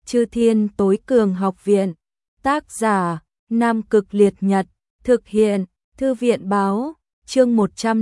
Chư Thiên Tối Cường Học Viện. Tác giả: Nam Cực Liệt Nhật. Thực hiện: Thư viện báo. Chương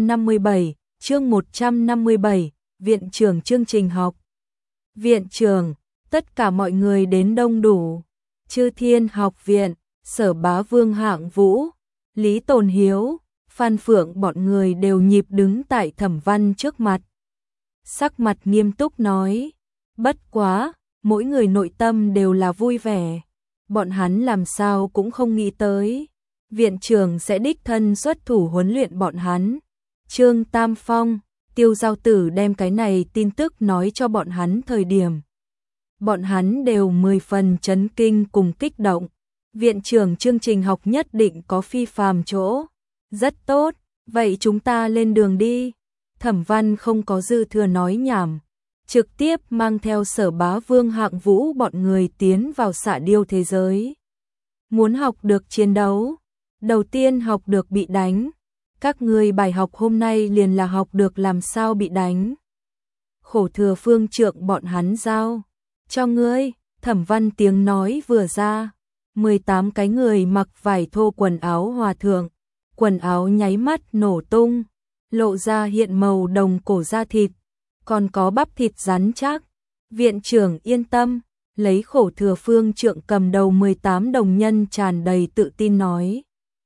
157. Viện trưởng chương trình học. Viện trưởng, tất cả mọi người đến đông đủ. Chư Thiên Học Viện, Sở Bá Vương Hạng Vũ, Lý Tồn Hiếu, Phan Phượng bọn người đều nhịp đứng tại Thẩm Văn trước mặt. Sắc mặt nghiêm túc nói, bất quá, mỗi người nội tâm đều là vui vẻ. Bọn hắn làm sao cũng không nghĩ tới, viện trưởng sẽ đích thân xuất thủ huấn luyện bọn hắn. Trương Tam Phong, Tiêu Giao Tử đem cái này tin tức nói cho bọn hắn thời điểm. Bọn hắn đều 10 phần chấn kinh cùng kích động. Viện trưởng chương trình học nhất định có phi phàm chỗ. Rất tốt, vậy chúng ta lên đường đi. Thẩm Văn không có dư thừa nói nhảm, trực tiếp mang theo Sở Bá Vương Hạng Vũ bọn người tiến vào xạ điêu thế giới. Muốn học được chiến đấu, đầu tiên học được bị đánh. Các ngươi bài học hôm nay liền là học được làm sao bị đánh. Khổ Thừa Phương trượng bọn hắn giao cho ngươi. Thẩm Văn tiếng nói vừa ra, 18 cái người mặc vải thô quần áo hòa thượng, quần áo nháy mắt nổ tung, lộ ra hiện màu đồng cổ da thịt, còn có bắp thịt rắn chắc. Viện trưởng yên tâm, lấy Khổ Thừa Phương trượng cầm đầu 18 đồng nhân tràn đầy tự tin nói.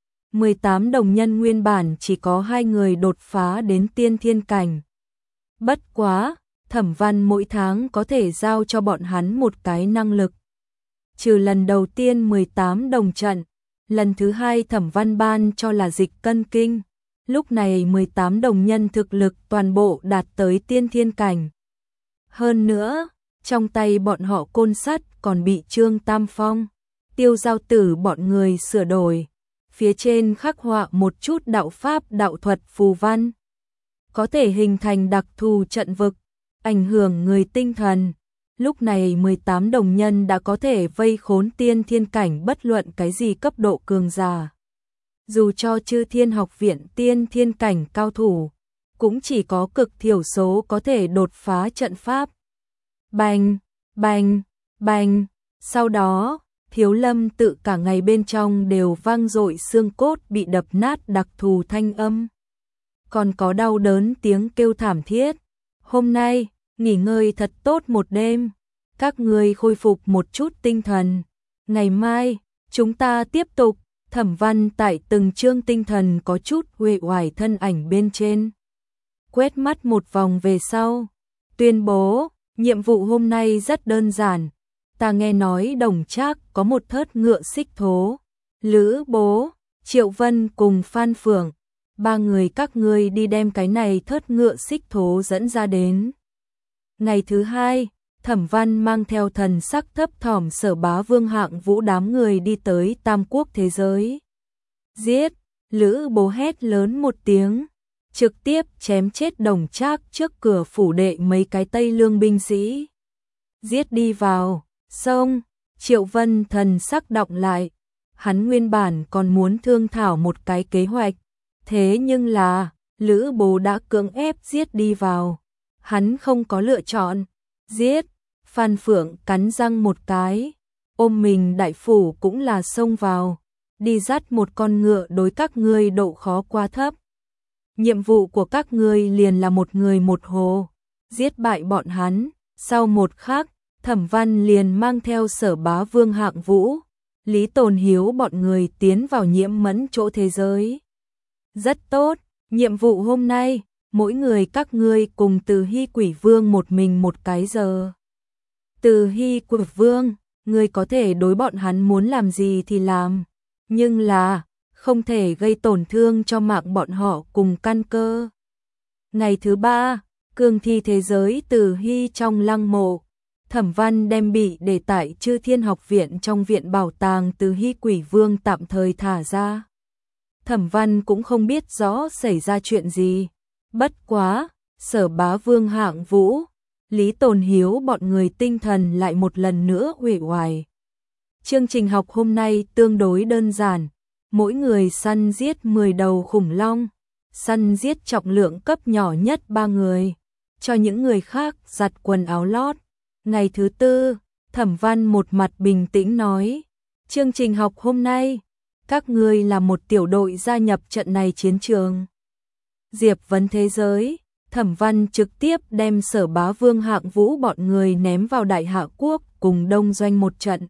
18 đồng nhân nguyên bản chỉ có 2 người đột phá đến tiên thiên cảnh. Bất quá, Thẩm Văn mỗi tháng có thể giao cho bọn hắn một cái năng lực. Trừ lần đầu tiên 18 đồng trận, lần thứ 2 Thẩm Văn ban cho là dịch cân kinh. Lúc này 18 đồng nhân thực lực toàn bộ đạt tới tiên thiên cảnh. Hơn nữa, trong tay bọn họ côn sắt còn bị Trương Tam Phong, Tiêu Giao Tử bọn người sửa đổi. Phía trên khắc họa một chút đạo pháp đạo thuật phù văn, có thể hình thành đặc thù trận vực, ảnh hưởng người tinh thần. Lúc này 18 đồng nhân đã có thể vây khốn tiên thiên cảnh bất luận cái gì cấp độ cường giả. Dù cho Chư Thiên Học Viện tiên thiên cảnh cao thủ, cũng chỉ có cực thiểu số có thể đột phá trận pháp. Bành, bành, bành. Sau đó, Thiếu Lâm tự cả ngày bên trong đều vang dội xương cốt bị đập nát đặc thù thanh âm. Còn có đau đớn tiếng kêu thảm thiết. Hôm nay, nghỉ ngơi thật tốt một đêm. Các ngươi khôi phục một chút tinh thần. Ngày mai, chúng ta tiếp tục. Thẩm Văn tại từng chương tinh thần có chút uể oải thân ảnh bên trên. Quét mắt một vòng về sau. Tuyên bố, nhiệm vụ hôm nay rất đơn giản. Ta nghe nói Đồng Trác có một thớt ngựa xích thố. Lữ Bố, Triệu Vân cùng Phan Phượng, 3 người các ngươi đi đem cái này thớt ngựa xích thố dẫn ra đến. Ngày thứ 2, Thẩm Văn mang theo thần sắc thấp thỏm Sở Bá Vương Hạng Vũ đám người đi tới Tam Quốc thế giới. Giết! Lữ Bố hét lớn một tiếng, trực tiếp chém chết Đồng Trác trước cửa phủ đệ mấy cái Tây Lương binh sĩ. Giết đi vào! Xong, Triệu Vân thần sắc đọng lại, hắn nguyên bản còn muốn thương thảo một cái kế hoạch, thế nhưng là, Lữ Bố đã cưỡng ép giết đi vào, hắn không có lựa chọn, giết. Phan Phượng cắn răng một cái, ôm mình đại phủ cũng là xông vào, đi dắt một con ngựa đối các ngươi độ khó quá thấp. Nhiệm vụ của các ngươi liền là một người một hồ, giết bại bọn hắn, sau một khắc, Thẩm Văn liền mang theo Sở Bá Vương Hạng Vũ, Lý Tồn Hiếu bọn người tiến vào Nhiễm Mẫn chỗ thế giới. Rất tốt, nhiệm vụ hôm nay, mỗi người các ngươi cùng Từ Hy Quỷ Vương một mình một cái giờ. Từ Hy Quỷ Vương, ngươi có thể đối bọn hắn muốn làm gì thì làm, nhưng là không thể gây tổn thương cho mạng bọn họ cùng căn cơ. Ngày thứ 3, cương thi thế giới Từ Hy trong lăng mộ. Thẩm Văn đem bị để tại Chư Thiên Học Viện trong viện bảo tàng Từ Hy Quỷ Vương tạm thời thả ra. Thẩm Văn cũng không biết rõ xảy ra chuyện gì. Bất quá, Sở Bá Vương Hạng Vũ, Lý Tồn Hiếu bọn người tinh thần lại một lần nữa uể oải. Chương trình học hôm nay tương đối đơn giản. Mỗi người săn giết 10 đầu khủng long, săn giết trọng lượng cấp nhỏ nhất 3 người. Cho những người khác giặt quần áo lót. Ngày thứ 4, Thẩm Văn một mặt bình tĩnh nói, chương trình học hôm nay, các ngươi là một tiểu đội gia nhập trận này chiến trường. Diệp vấn thế giới, Thẩm Văn trực tiếp đem Sở Bá Vương Hạng Vũ bọn người ném vào Đại Hạ Quốc cùng Đông Doanh một trận.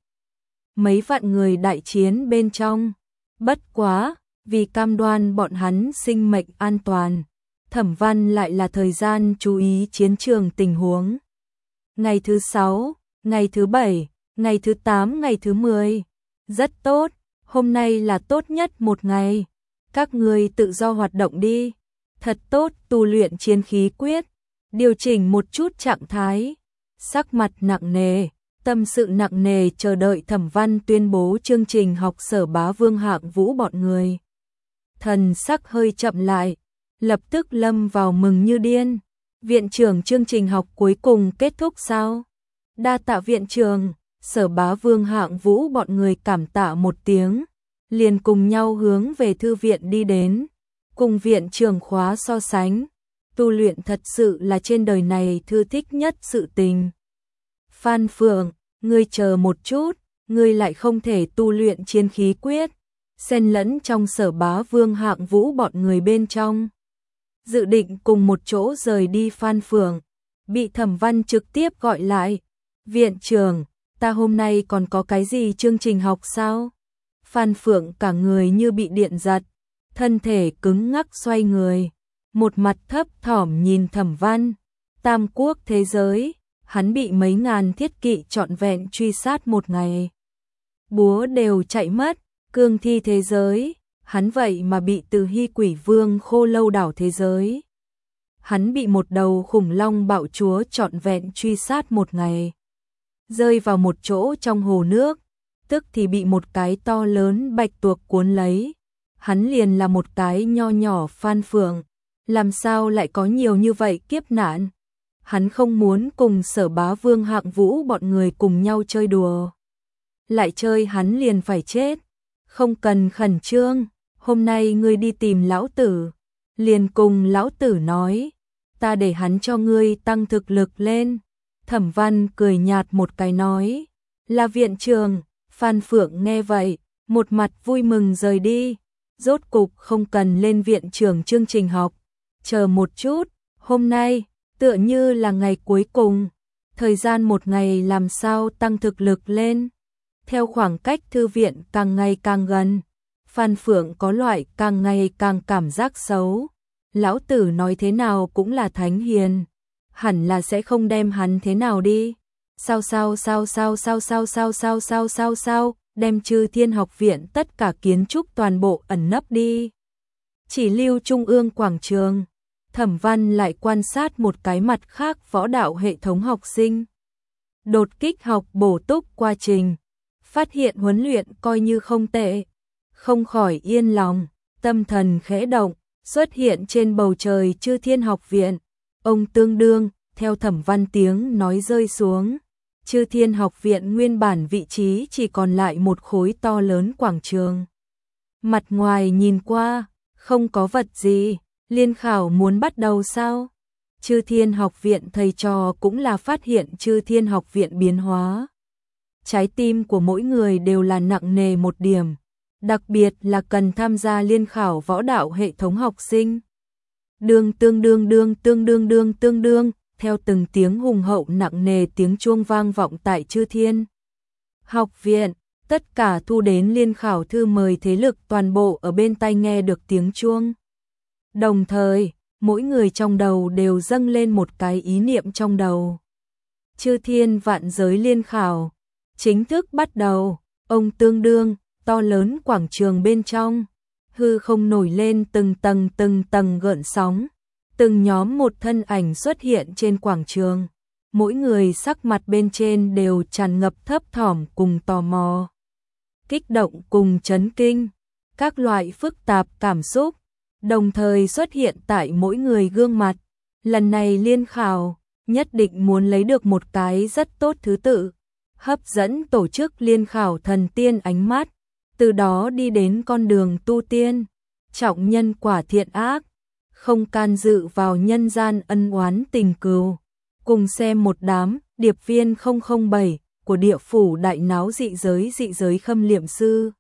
Mấy vạn người đại chiến bên trong, bất quá, vì cam đoan bọn hắn sinh mệnh an toàn, Thẩm Văn lại là thời gian chú ý chiến trường tình huống. Ngày thứ 6, ngày thứ 7, ngày thứ 8, ngày thứ 10. Rất tốt, hôm nay là tốt nhất một ngày. Các ngươi tự do hoạt động đi. Thật tốt, tu luyện chiến khí quyết, điều chỉnh một chút trạng thái. Sắc mặt nặng nề, tâm sự nặng nề chờ đợi Thẩm Văn tuyên bố chương trình học Sở Bá Vương Hạng Vũ bọn người. Thần sắc hơi chậm lại, lập tức lâm vào mừng như điên. Viện trưởng, chương trình học cuối cùng kết thúc sao? Đa tạ viện trưởng. Sở Bá Vương Hạng Vũ bọn người cảm tạ một tiếng, liền cùng nhau hướng về thư viện đi đến. Cùng viện trưởng khóa so sánh, tu luyện thật sự là trên đời này thư thích nhất sự tình. Phan Phượng, ngươi chờ một chút, ngươi lại không thể tu luyện chiến khí quyết, xen lẫn trong Sở Bá Vương Hạng Vũ bọn người bên trong. Dự định cùng một chỗ rời đi Phan Phượng, bị Thẩm Văn trực tiếp gọi lại. Viện trưởng, ta hôm nay còn có cái gì chương trình học sao? Phan Phượng cả người như bị điện giật, thân thể cứng ngắc xoay người, một mặt thấp thỏm nhìn Thẩm Văn. Tam quốc thế giới, hắn bị mấy ngàn thiết kỵ trọn vẹn truy sát một ngày. Búa đều chạy mất, cương thi thế giới, hắn vậy mà bị từ Hy Quỷ Vương Khô Lâu đảo thế giới. Hắn bị một đầu khủng long bạo chúa trọn vẹn truy sát một ngày. Rơi vào một chỗ trong hồ nước, tức thì bị một cái to lớn bạch tuộc cuốn lấy. Hắn liền là một cái nho nhỏ Phan Phượng, làm sao lại có nhiều như vậy kiếp nạn. Hắn không muốn cùng Sở Bá Vương Hạng Vũ bọn người cùng nhau chơi đùa. Lại chơi hắn liền phải chết. Không cần khẩn trương, hôm nay ngươi đi tìm lão tử. Liền cùng lão tử nói, ta để hắn cho ngươi tăng thực lực lên. Thẩm Văn cười nhạt một cái nói, là viện trưởng. Phan Phượng nghe vậy, một mặt vui mừng rời đi. Rốt cục không cần lên viện trưởng chương trình học. Chờ một chút, hôm nay, tựa như là ngày cuối cùng. Thời gian một ngày làm sao tăng thực lực lên. Theo khoảng cách thư viện càng ngày càng gần, Phan Phượng có loại càng ngày càng cảm giác xấu. Lão tử nói thế nào cũng là thánh hiền, hẳn là sẽ không đem hắn thế nào đi. Sao, đem Chư Thiên Học Viện tất cả kiến trúc toàn bộ ẩn nấp đi. Chỉ lưu Trung ương quảng trường. Thẩm Văn lại quan sát một cái mặt khác võ đạo hệ thống học sinh. Đột kích học bổ túc quá trình, phát hiện huấn luyện coi như không tệ. Không khỏi yên lòng, tâm thần khẽ động, xuất hiện trên bầu trời Chư Thiên Học Viện. Ông tương đương, theo Thẩm Văn tiếng nói rơi xuống. Chư Thiên Học Viện nguyên bản vị trí chỉ còn lại một khối to lớn quảng trường. Mặt ngoài nhìn qua, không có vật gì. Liên khảo muốn bắt đầu sao? Chư Thiên Học Viện thầy trò cũng là phát hiện Chư Thiên Học Viện biến hóa. Trái tim của mỗi người đều là nặng nề một điểm, đặc biệt là cần tham gia liên khảo võ đạo hệ thống học sinh. Tương đương, theo từng tiếng hùng hậu nặng nề tiếng chuông vang vọng tại Chư Thiên Học Viện, tất cả thu đến liên khảo thư mời thế lực toàn bộ ở bên tai nghe được tiếng chuông. Đồng thời, mỗi người trong đầu đều dâng lên một cái ý niệm trong đầu. Chư Thiên Vạn Giới liên khảo chính thức bắt đầu. Ông tương đương, to lớn quảng trường bên trong, hư không nổi lên từng tầng gợn sóng. Từng nhóm một thân ảnh xuất hiện trên quảng trường. Mỗi người sắc mặt bên trên đều tràn ngập thấp thỏm cùng tò mò, kích động cùng chấn kinh. Các loại phức tạp cảm xúc đồng thời xuất hiện tại mỗi người gương mặt. Lần này liên khảo, nhất định muốn lấy được một cái rất tốt thứ tự, hấp dẫn tổ chức liên khảo thần tiên ánh mắt, từ đó đi đến con đường tu tiên, trọng nhân quả thiện ác, không can dự vào nhân gian ân oán tình cừu. Cùng xem một đám điệp viên 007 của địa phủ đại náo dị giới khâm liệm sư.